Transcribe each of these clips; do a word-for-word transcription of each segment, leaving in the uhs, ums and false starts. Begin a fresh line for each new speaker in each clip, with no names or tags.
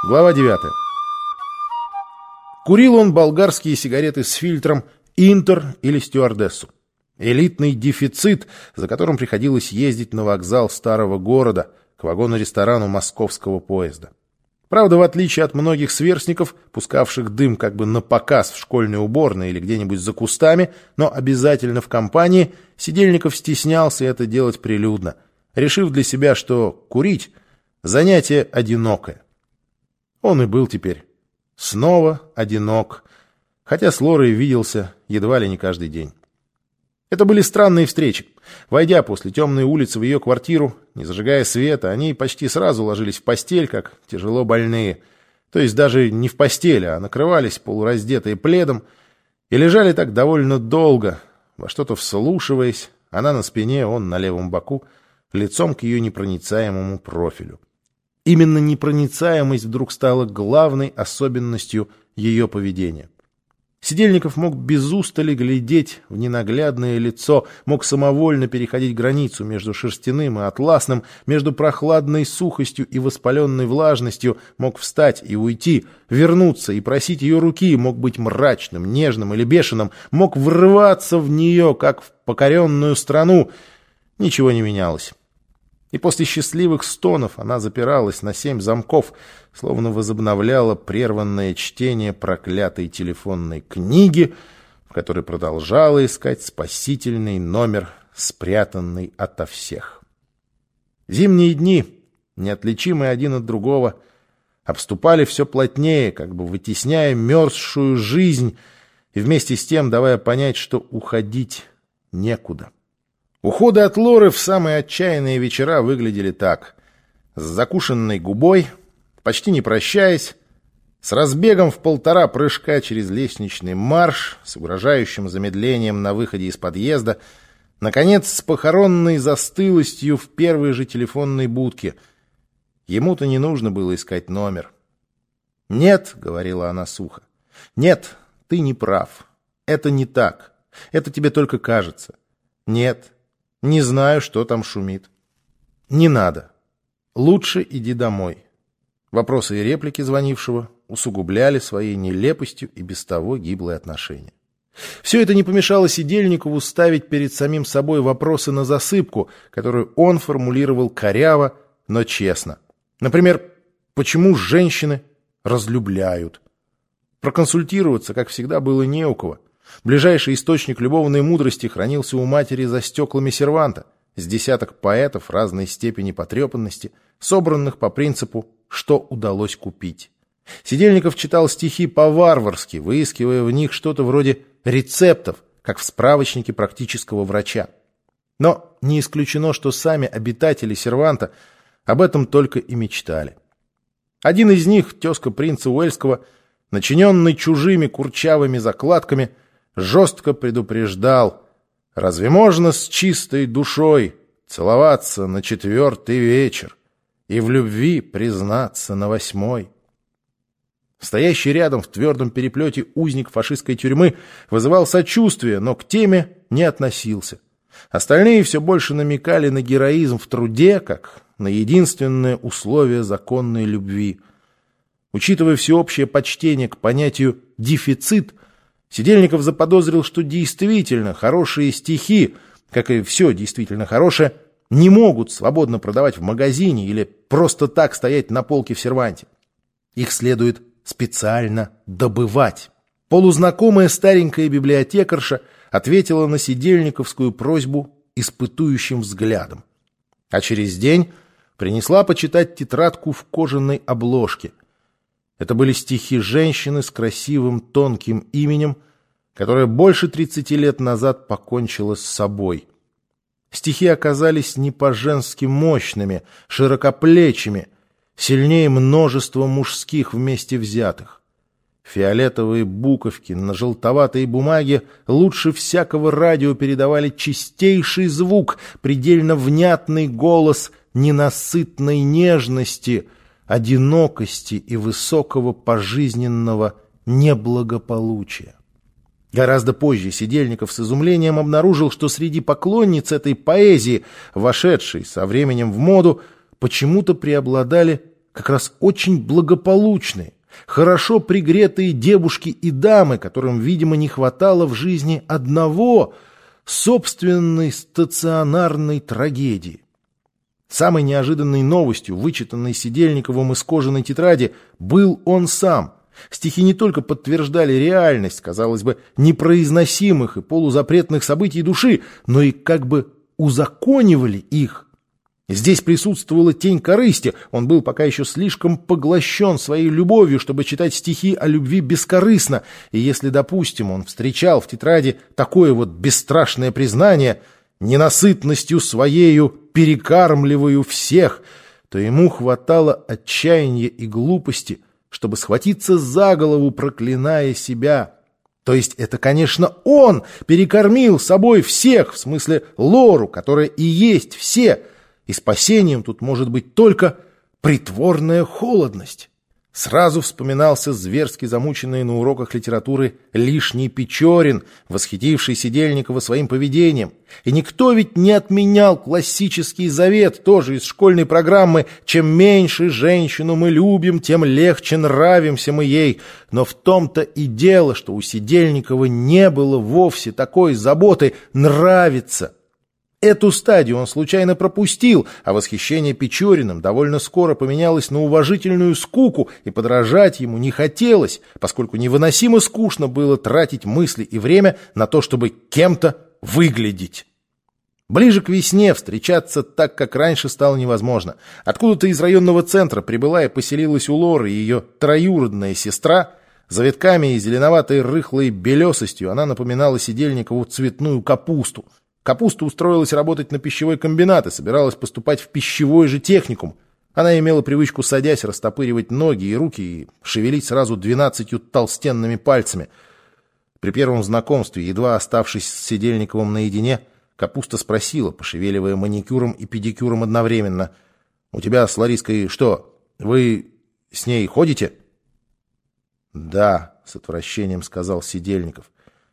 Глава девятая. Курил он болгарские сигареты с фильтром «Интер» или «Стюардессу». Элитный дефицит, за которым приходилось ездить на вокзал старого города, к вагону-ресторану московского поезда. Правда, в отличие от многих сверстников, пускавших дым как бы на показ в школьной уборной или где-нибудь за кустами, но обязательно в компании, Сидельников стеснялся это делать прилюдно, решив для себя, что курить – занятие одинокое. Он и был теперь снова одинок, хотя с Лорой виделся едва ли не каждый день. Это были странные встречи. Войдя после темной улицы в ее квартиру, не зажигая света, они почти сразу ложились в постель, как тяжело больные. То есть даже не в постели, а накрывались полураздетые пледом и лежали так довольно долго, во что-то вслушиваясь, она на спине, он на левом боку, лицом к ее непроницаемому профилю. Именно непроницаемость вдруг стала главной особенностью ее поведения. Сидельников мог без устали глядеть в ненаглядное лицо, мог самовольно переходить границу между шерстяным и атласным, между прохладной сухостью и воспаленной влажностью, мог встать и уйти, вернуться и просить ее руки, мог быть мрачным, нежным или бешеным, мог врываться в нее, как в покоренную страну. Ничего не менялось. И после счастливых стонов она запиралась на семь замков, словно возобновляла прерванное чтение проклятой телефонной книги, в которой продолжала искать спасительный номер, спрятанный ото всех. Зимние дни, неотличимые один от другого, обступали все плотнее, как бы вытесняя мерзшую жизнь и вместе с тем давая понять, что уходить некуда. Уходы от Лоры в самые отчаянные вечера выглядели так. С закушенной губой, почти не прощаясь, с разбегом в полтора прыжка через лестничный марш, с угрожающим замедлением на выходе из подъезда, наконец, с похоронной застылостью в первой же телефонной будке. Ему-то не нужно было искать номер. «Нет», — говорила она сухо, — «нет, ты не прав. Это не так. Это тебе только кажется. Нет». Не знаю, что там шумит. Не надо. Лучше иди домой. Вопросы и реплики звонившего усугубляли своей нелепостью и без того гиблые отношения. Все это не помешало Сидельникову ставить перед самим собой вопросы на засыпку, которую он формулировал коряво, но честно. Например, почему женщины разлюбляют? Проконсультироваться, как всегда, было не у кого. Ближайший источник любовной мудрости хранился у матери за стеклами серванта, с десяток поэтов разной степени потрепанности, собранных по принципу «что удалось купить». Сидельников читал стихи по-варварски, выискивая в них что-то вроде рецептов, как в справочнике практического врача. Но не исключено, что сами обитатели серванта об этом только и мечтали. Один из них, тезка принца Уэльского, начиненный чужими курчавыми закладками, жестко предупреждал: разве можно с чистой душой целоваться на четвертый вечер и в любви признаться на восьмой? Стоящий рядом в твердом переплете узник фашистской тюрьмы вызывал сочувствие, но к теме не относился. Остальные все больше намекали на героизм в труде, как на единственное условие законной любви. Учитывая всеобщее почтение к понятию «дефицит», Сидельников заподозрил, что действительно хорошие стихи, как и все действительно хорошее, не могут свободно продавать в магазине или просто так стоять на полке в серванте. Их следует специально добывать. Полузнакомая старенькая библиотекарша ответила на сидельниковскую просьбу испытующим взглядом. А через день принесла почитать тетрадку в кожаной обложке. Это были стихи женщины с красивым тонким именем, которая больше тридцати лет назад покончила с собой. Стихи оказались не по-женски мощными, широкоплечими, сильнее множества мужских вместе взятых. Фиолетовые буковки на желтоватой бумаге лучше всякого радио передавали чистейший звук, предельно внятный голос ненасытной нежности, одинокости и высокого пожизненного неблагополучия. Гораздо позже Сидельников с изумлением обнаружил, что среди поклонниц этой поэзии, вошедшей со временем в моду, почему-то преобладали как раз очень благополучные, хорошо пригретые девушки и дамы, которым, видимо, не хватало в жизни одного собственной стационарной трагедии. Самой неожиданной новостью, вычитанной Сидельниковым из кожаной тетради, был он сам. Стихи не только подтверждали реальность, казалось бы, непроизносимых и полузапретных событий души, но и как бы узаконивали их. Здесь присутствовала тень корысти, он был пока еще слишком поглощен своей любовью, чтобы читать стихи о любви бескорыстно, и если, допустим, он встречал в тетради такое вот бесстрашное признание «ненасытностью своею перекармливаю всех», то ему хватало отчаяния и глупости, чтобы схватиться за голову, проклиная себя. То есть это, конечно, он перекормил собой всех, в смысле Лору, которая и есть все, и спасением тут может быть только притворная холодность. Сразу вспоминался зверски замученный на уроках литературы лишний Печорин, восхитивший Сидельникова своим поведением. И никто ведь не отменял классический завет, тоже из школьной программы: чем меньше женщину мы любим, тем легче нравимся мы ей. Но в том-то и дело, что у Сидельникова не было вовсе такой заботы нравиться. Эту стадию он случайно пропустил, а восхищение Печориным довольно скоро поменялось на уважительную скуку, и подражать ему не хотелось, поскольку невыносимо скучно было тратить мысли и время на то, чтобы кем-то выглядеть. Ближе к весне встречаться так, как раньше, стало невозможно. Откуда-то из районного центра прибыла и поселилась у Лоры ее троюродная сестра. Завитками и зеленоватой рыхлой белесостью она напоминала Сидельникову цветную капусту. Капуста устроилась работать на пищевой комбинат и собиралась поступать в пищевой же техникум. Она имела привычку, садясь, растопыривать ноги и руки и шевелить сразу двенадцатью толстенными пальцами. При первом знакомстве, едва оставшись с Сидельниковым наедине, Капуста спросила, пошевеливая маникюром и педикюром одновременно: «У тебя с Лариской что, вы с ней ходите?» «Да», — с отвращением сказал Сидельников.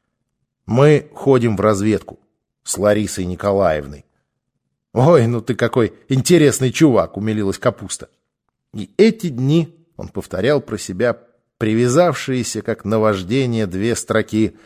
«Мы ходим в разведку с Ларисой Николаевной». «Ой, ну ты какой интересный чувак», — умилилась Капуста. И эти дни он повторял про себя привязавшиеся, как наваждение, две строки: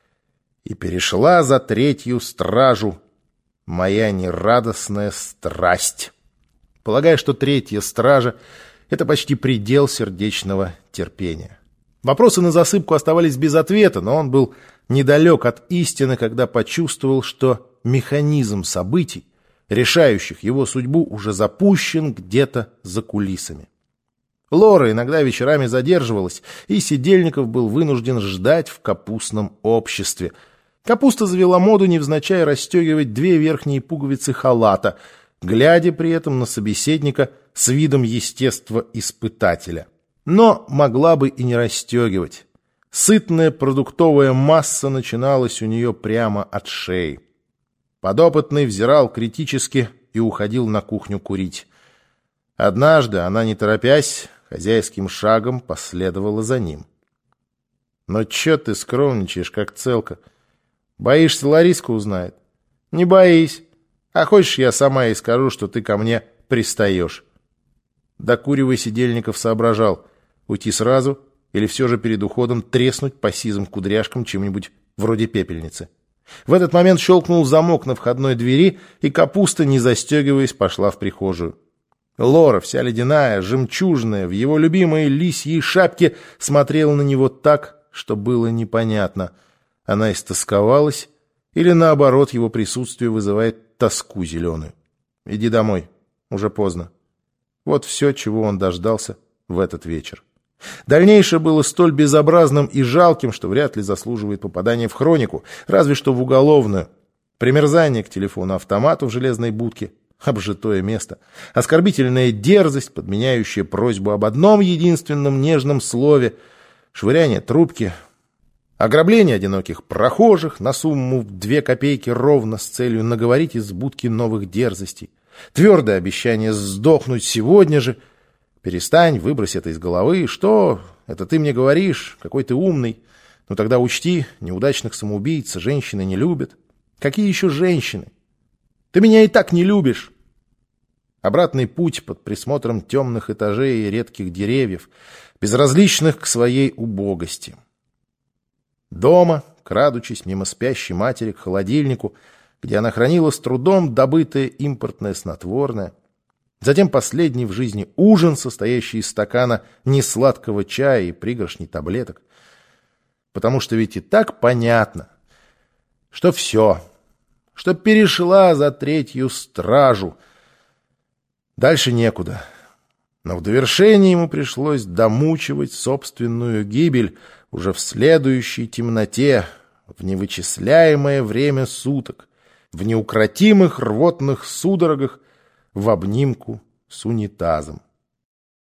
«И перешла за третью стражу моя нерадостная страсть», полагая, что третья стража — это почти предел сердечного терпения. Вопросы на засыпку оставались без ответа, но он был недалек от истины, когда почувствовал, что механизм событий, решающих его судьбу, уже запущен где-то за кулисами. Лора иногда вечерами задерживалась, и Сидельников был вынужден ждать в капустном обществе. Капуста завела моду невзначай расстегивать две верхние пуговицы халата, глядя при этом на собеседника с видом естествоиспытателя. Но могла бы и не расстегивать. Сытная продуктовая масса начиналась у нее прямо от шеи. Подопытный взирал критически и уходил на кухню курить. Однажды она, не торопясь, хозяйским шагом последовала за ним. «Но чё ты скромничаешь, как целка? Боишься, Лариска узнает?» «Не боись. А хочешь, я сама ей скажу, что ты ко мне пристаешь?» Докуривая, Сидельников соображал: уйти сразу или все же перед уходом треснуть по сизым кудряшкам чем-нибудь вроде пепельницы. В этот момент щелкнул замок на входной двери, и Капуста, не застегиваясь, пошла в прихожую. Лора, вся ледяная, жемчужная, в его любимой лисьей шапке, смотрела на него так, что было непонятно: она истосковалась или, наоборот, его присутствие вызывает тоску зеленую. «Иди домой, уже поздно». Вот все, чего он дождался в этот вечер. Дальнейшее было столь безобразным и жалким, что вряд ли заслуживает попадания в хронику, разве что в уголовную. Примерзание к телефону-автомату в железной будке, обжитое место, оскорбительная дерзость, подменяющая просьбу об одном единственном нежном слове, швыряние трубки, ограбление одиноких прохожих на сумму в две копейки ровно с целью наговорить из будки новых дерзостей, твердое обещание сдохнуть сегодня же. «Перестань, выбрось это из головы. Что? Это ты мне говоришь? Какой ты умный. Ну тогда учти, неудачных самоубийц женщины не любят». «Какие еще женщины? Ты меня и так не любишь». Обратный путь под присмотром темных этажей и редких деревьев, безразличных к своей убогости. Дома, крадучись мимо спящей матери к холодильнику, где она хранила с трудом добытое импортное снотворное. Затем последний в жизни ужин, состоящий из стакана несладкого чая и пригоршни таблеток. Потому что ведь и так понятно, что все, что перешла за третью стражу. Дальше некуда. Но в довершение ему пришлось домучивать собственную гибель уже в следующей темноте, в невычисляемое время суток, в неукротимых рвотных судорогах, в обнимку с унитазом.